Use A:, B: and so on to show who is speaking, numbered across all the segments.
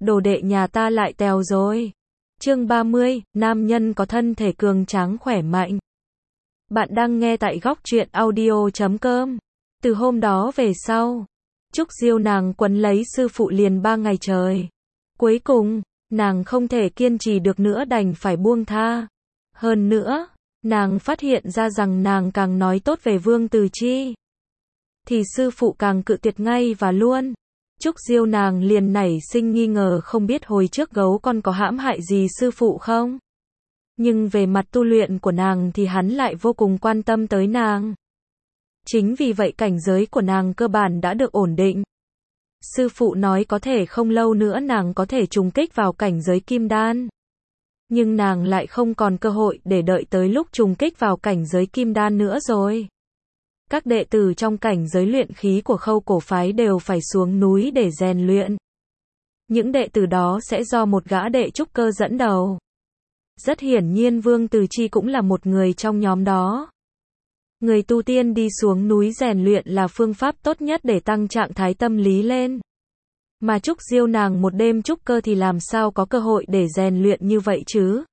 A: đồ đệ nhà ta lại tèo rồi. Chương 30, nam nhân có thân thể cường tráng khỏe mạnh. Bạn đang nghe tại góc truyện audio.com. Từ hôm đó về sau, Trúc Diêu nàng quấn lấy sư phụ liền 3 ngày trời. Cuối cùng, nàng không thể kiên trì được nữa đành phải buông tha. Hơn nữa, nàng phát hiện ra rằng nàng càng nói tốt về Vương Từ Chi, thì sư phụ càng cự tuyệt ngay và luôn. Trúc Diêu nàng liền nảy sinh nghi ngờ không biết hồi trước gấu con có hãm hại gì sư phụ không. Nhưng về mặt tu luyện của nàng thì hắn lại vô cùng quan tâm tới nàng. Chính vì vậy cảnh giới của nàng cơ bản đã được ổn định. Sư phụ nói có thể không lâu nữa nàng có thể trùng kích vào cảnh giới kim đan. Nhưng nàng lại không còn cơ hội để đợi tới lúc trùng kích vào cảnh giới kim đan nữa rồi. Các đệ tử trong cảnh giới luyện khí của Khâu Cổ phái đều phải xuống núi để rèn luyện. Những đệ tử đó sẽ do một gã đệ trúc cơ dẫn đầu. Rất hiển nhiên Vương Từ Chi cũng là một người trong nhóm đó. Người tu tiên đi xuống núi rèn luyện là phương pháp tốt nhất để tăng trạng thái tâm lý lên. Mà Trúc Diêu nàng một đêm trúc cơ thì làm sao có cơ hội để rèn luyện như vậy chứ?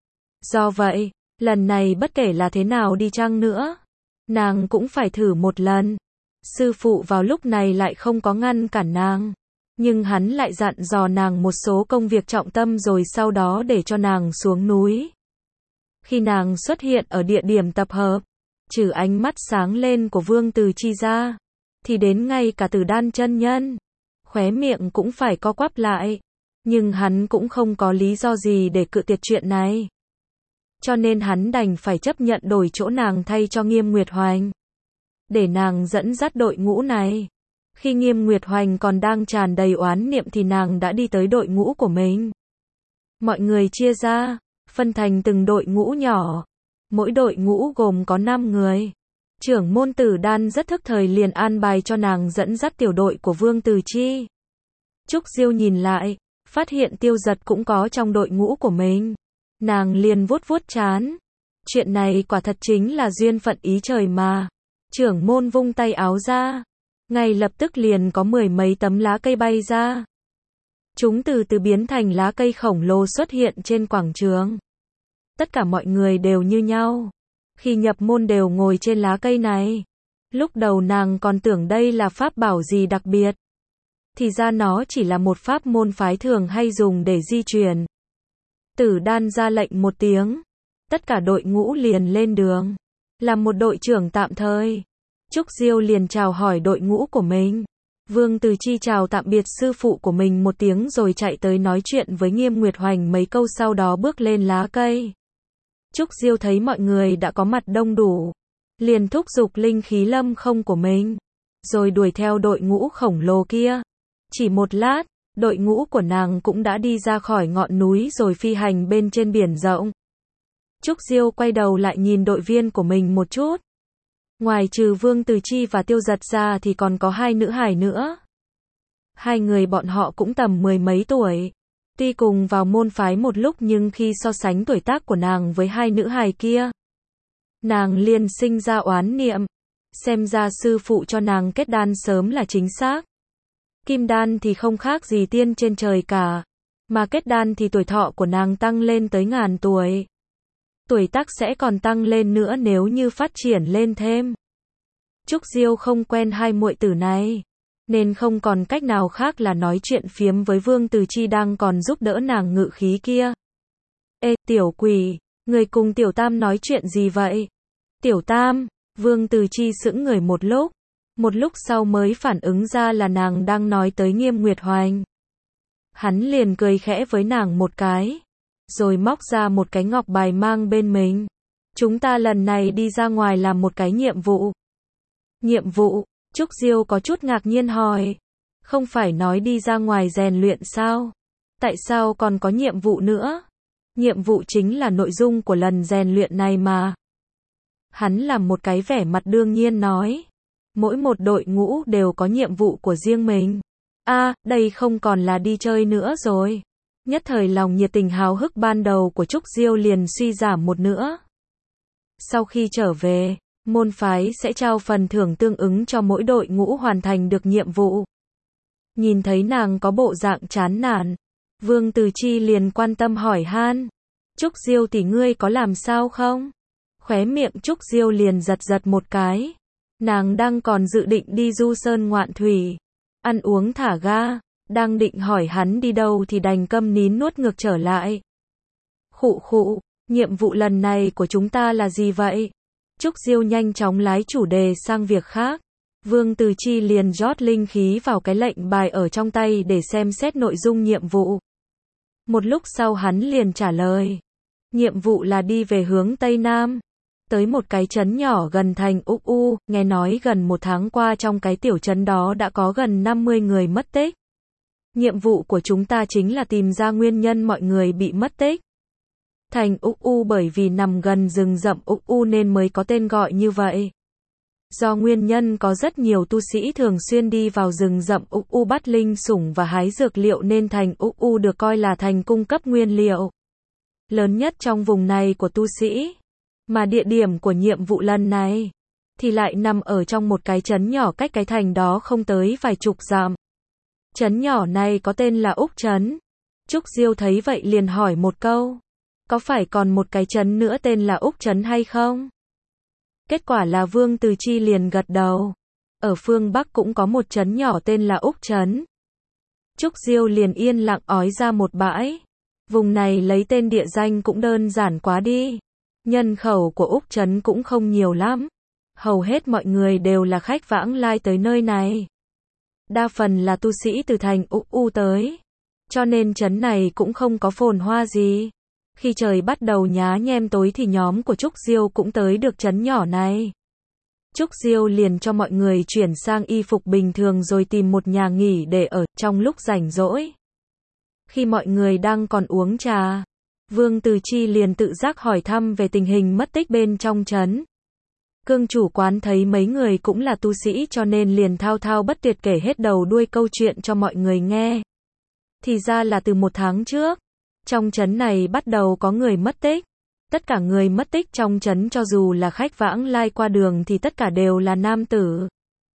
A: Do vậy, lần này bất kể là thế nào đi chăng nữa, nàng cũng phải thử một lần. Sư phụ vào lúc này lại không có ngăn cản nàng, nhưng hắn lại dặn dò nàng một số công việc trọng tâm rồi sau đó để cho nàng xuống núi. Khi nàng xuất hiện ở địa điểm tập hợp, trừ ánh mắt sáng lên của Vương Từ Chi ra, thì đến ngay cả Tử Đan chân nhân, khóe miệng cũng phải co quắp lại. Nhưng hắn cũng không có lý do gì để cự tuyệt chuyện này. Cho nên hắn đành phải chấp nhận đổi chỗ nàng thay cho Nghiêm Nguyệt Hoành, để nàng dẫn dắt đội ngũ này. Khi Nghiêm Nguyệt Hoành còn đang tràn đầy oán niệm thì nàng đã đi tới đội ngũ của mình. Mọi người chia ra, phân thành từng đội ngũ nhỏ. Mỗi đội ngũ gồm có 5 người. Trưởng môn Tử Đan rất thức thời liền an bài cho nàng dẫn dắt tiểu đội của Vương Từ Chi. Trúc Diêu nhìn lại, phát hiện Tiêu Giật cũng có trong đội ngũ của mình. Nàng liền vuốt vuốt trán. Chuyện này quả thật chính là duyên phận ý trời mà. Trưởng môn vung tay áo ra, ngay lập tức liền có 10 mấy tấm lá cây bay ra. Chúng từ từ biến thành lá cây khổng lồ xuất hiện trên quảng trường. Tất cả mọi người đều như nhau. Khi nhập môn đều ngồi trên lá cây này. Lúc đầu nàng còn tưởng đây là pháp bảo gì đặc biệt. Thì ra nó chỉ là một pháp môn phái thường hay dùng để di chuyển. Tử Đan ra lệnh một tiếng. Tất cả đội ngũ liền lên đường. Làm một đội trưởng tạm thời. Trúc Diêu liền chào hỏi đội ngũ của mình. Vương Từ Chi chào tạm biệt sư phụ của mình một tiếng rồi chạy tới nói chuyện với Nghiêm Nguyệt Hoành mấy câu sau đó bước lên lá cây. Trúc Diêu thấy mọi người đã có mặt đông đủ, liền thúc giục linh khí lâm không của mình, rồi đuổi theo đội ngũ khổng lồ kia. Chỉ một lát, đội ngũ của nàng cũng đã đi ra khỏi ngọn núi rồi phi hành bên trên biển rộng. Trúc Diêu quay đầu lại nhìn đội viên của mình một chút. Ngoài trừ Vương Từ Chi và Tiêu Giật ra thì còn có 2 nữ hài nữa. 2 người bọn họ cũng tầm 10 mấy tuổi. Tuy cùng vào môn phái một lúc nhưng khi so sánh tuổi tác của nàng với 2 nữ hài kia, nàng liền sinh ra oán niệm. Xem ra sư phụ cho nàng kết đan sớm là chính xác. Kim đan thì không khác gì tiên trên trời cả. Mà kết đan thì tuổi thọ của nàng tăng lên tới ngàn tuổi. Tuổi tác sẽ còn tăng lên nữa nếu như phát triển lên thêm. Trúc Diêu không quen 2 muội tử này, nên không còn cách nào khác là nói chuyện phiếm với Vương Từ Chi đang còn giúp đỡ nàng ngự khí kia. Ê, tiểu quỷ, người cùng tiểu tam nói chuyện gì vậy? Tiểu tam, Vương Từ Chi sững người một lúc sau mới phản ứng ra là nàng đang nói tới Nghiêm Nguyệt Hoành. Hắn liền cười khẽ với nàng một cái, rồi móc ra một cái ngọc bài mang bên mình. Chúng ta lần này đi ra ngoài làm một cái nhiệm vụ. Nhiệm vụ? Trúc Diêu có chút ngạc nhiên hỏi. Không phải nói đi ra ngoài rèn luyện sao? Tại sao còn có nhiệm vụ nữa? Nhiệm vụ chính là nội dung của lần rèn luyện này mà. Hắn làm một cái vẻ mặt đương nhiên nói. Mỗi một đội ngũ đều có nhiệm vụ của riêng mình. Đây không còn là đi chơi nữa rồi. Nhất thời lòng nhiệt tình háo hức ban đầu của Trúc Diêu liền suy giảm một nữa. Sau khi trở về, môn phái sẽ trao phần thưởng tương ứng cho mỗi đội ngũ hoàn thành được nhiệm vụ. Nhìn thấy nàng có bộ dạng chán nản, Vương Từ Chi liền quan tâm hỏi han. Trúc Diêu tỷ ngươi có làm sao không? Khóe miệng Trúc Diêu liền giật giật một cái. Nàng đang còn dự định đi du sơn ngoạn thủy, ăn uống thả ga, đang định hỏi hắn đi đâu thì đành câm nín nuốt ngược trở lại. Khụ khụ, nhiệm vụ lần này của chúng ta là gì vậy? Trúc Diêu nhanh chóng lái chủ đề sang việc khác. Vương Từ Chi liền rót linh khí vào cái lệnh bài ở trong tay để xem xét nội dung nhiệm vụ. Một lúc sau hắn liền trả lời. Nhiệm vụ là đi về hướng Tây Nam, tới một cái trấn nhỏ gần thành Úc U, nghe nói gần một tháng qua trong cái tiểu trấn đó đã có gần 50 người mất tích. Nhiệm vụ của chúng ta chính là tìm ra nguyên nhân mọi người bị mất tích. Thành Úc U bởi vì nằm gần rừng rậm Úc U nên mới có tên gọi như vậy. Do nguyên nhân có rất nhiều tu sĩ thường xuyên đi vào rừng rậm Úc U bắt linh sủng và hái dược liệu nên thành Úc U được coi là thành cung cấp nguyên liệu lớn nhất trong vùng này của tu sĩ. Mà địa điểm của nhiệm vụ lần này thì lại nằm ở trong một cái trấn nhỏ cách cái thành đó không tới vài chục dặm. Trấn nhỏ này có tên là Úc Trấn. Trúc Diêu thấy vậy liền hỏi một câu. Có phải còn một cái trấn nữa tên là Úc Trấn hay không? Kết quả là Vương Từ Chi liền gật đầu. Ở phương Bắc cũng có một trấn nhỏ tên là Úc Trấn. Trúc Diêu liền yên lặng ói ra một bãi. Vùng này lấy tên địa danh cũng đơn giản quá đi. Nhân khẩu của Úc Trấn cũng không nhiều lắm. Hầu hết mọi người đều là khách vãng lai tới nơi này. Đa phần là tu sĩ từ thành Úc U tới. Cho nên trấn này cũng không có phồn hoa gì. Khi trời bắt đầu nhá nhem tối thì nhóm của Trúc Diêu cũng tới được trấn nhỏ này. Trúc Diêu liền cho mọi người chuyển sang y phục bình thường rồi tìm một nhà nghỉ để ở trong lúc rảnh rỗi. Khi mọi người đang còn uống trà, Vương Từ Chi liền tự giác hỏi thăm về tình hình mất tích bên trong trấn. Cương chủ quán thấy mấy người cũng là tu sĩ cho nên liền thao thao bất tuyệt kể hết đầu đuôi câu chuyện cho mọi người nghe. Thì ra là từ một tháng trước, trong trấn này bắt đầu có người mất tích. Tất cả người mất tích trong trấn cho dù là khách vãng lai qua đường thì tất cả đều là nam tử.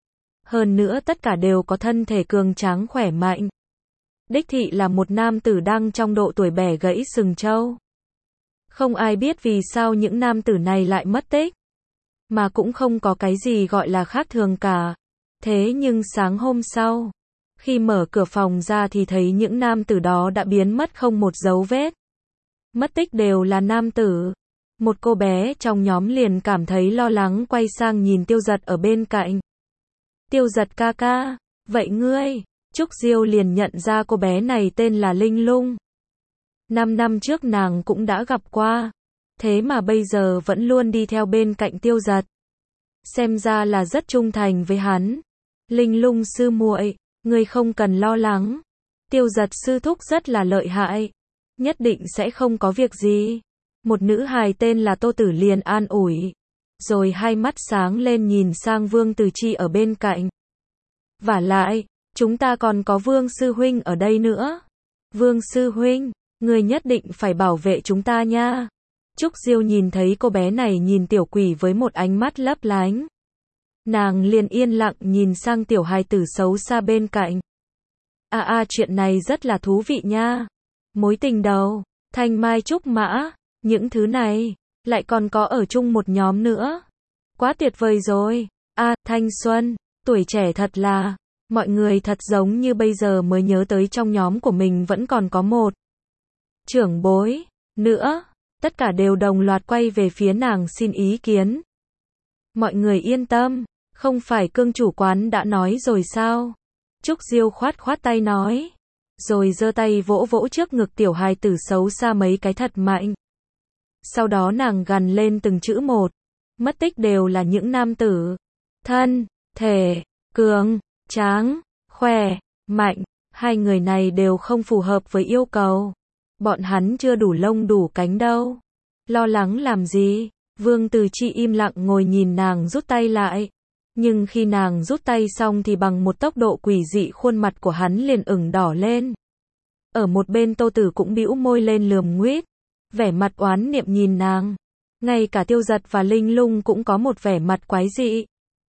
A: Hơn nữa tất cả đều có thân thể cường tráng khỏe mạnh. Đích thị là một nam tử đang trong độ tuổi bẻ gãy sừng trâu. Không ai biết vì sao những nam tử này lại mất tích. Mà cũng không có cái gì gọi là khác thường cả. Thế nhưng sáng hôm sau, khi mở cửa phòng ra thì thấy những nam tử đó đã biến mất không một dấu vết. Mất tích đều là nam tử. Một cô bé trong nhóm liền cảm thấy lo lắng quay sang nhìn Tiêu Giật ở bên cạnh. Tiêu Giật ca ca, vậy ngươi? Trúc Diêu liền nhận ra cô bé này tên là Linh Lung. 5 năm trước nàng cũng đã gặp qua. Thế mà bây giờ vẫn luôn đi theo bên cạnh Tiêu Giật. Xem ra là rất trung thành với hắn. Linh Lung sư muội, ngươi không cần lo lắng. Tiêu Giật sư thúc rất là lợi hại. Nhất định sẽ không có việc gì. Một nữ hài tên là Tô Tử liền an ủi. Rồi hai mắt sáng lên nhìn sang Vương Từ Chi ở bên cạnh. Vả lại, chúng ta còn có Vương sư huynh ở đây nữa. Vương sư huynh, ngươi nhất định phải bảo vệ chúng ta nha. Trúc Diêu nhìn thấy cô bé này nhìn tiểu quỷ với một ánh mắt lấp lánh. Nàng liền yên lặng nhìn sang tiểu hài tử xấu xa bên cạnh. Chuyện này rất là thú vị nha. Mối tình đầu, thanh mai trúc mã, những thứ này, lại còn có ở chung một nhóm nữa. Quá tuyệt vời rồi. Thanh xuân, tuổi trẻ thật là, mọi người thật giống như bây giờ mới nhớ tới trong nhóm của mình vẫn còn có một trưởng bối nữa. Tất cả đều đồng loạt quay về phía nàng xin ý kiến. Mọi người yên tâm, không phải Cương chủ quán đã nói rồi sao? Trúc Diêu khoát khoát tay nói. Rồi giơ tay vỗ vỗ trước ngực tiểu hài tử xấu xa mấy cái thật mạnh. Sau đó nàng gằn lên từng chữ một. Mất tích đều là những nam tử. Thân, thể, cường, tráng, khỏe, mạnh. Hai người này đều không phù hợp với yêu cầu. Bọn hắn chưa đủ lông đủ cánh đâu. Lo lắng làm gì? Vương Từ Chi im lặng ngồi nhìn nàng rút tay lại. Nhưng khi nàng rút tay xong thì bằng một tốc độ quỷ dị khuôn mặt của hắn liền ửng đỏ lên. Ở một bên Tô Tử cũng bĩu môi lên lườm nguýt, vẻ mặt oán niệm nhìn nàng. Ngay cả Tiêu Giật và Linh Lung cũng có một vẻ mặt quái dị.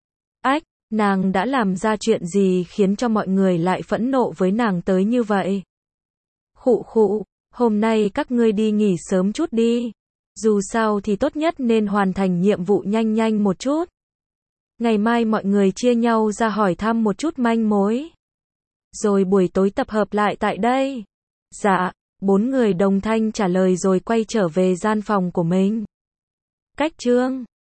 A: Nàng đã làm ra chuyện gì khiến cho mọi người lại phẫn nộ với nàng tới như vậy? Khụ khụ, hôm nay các ngươi đi nghỉ sớm chút đi. Dù sao thì tốt nhất nên hoàn thành nhiệm vụ nhanh nhanh một chút. Ngày mai mọi người chia nhau ra hỏi thăm một chút manh mối. Rồi buổi tối tập hợp lại tại đây. Dạ, 4 người đồng thanh trả lời rồi quay trở về gian phòng của mình. Cách chương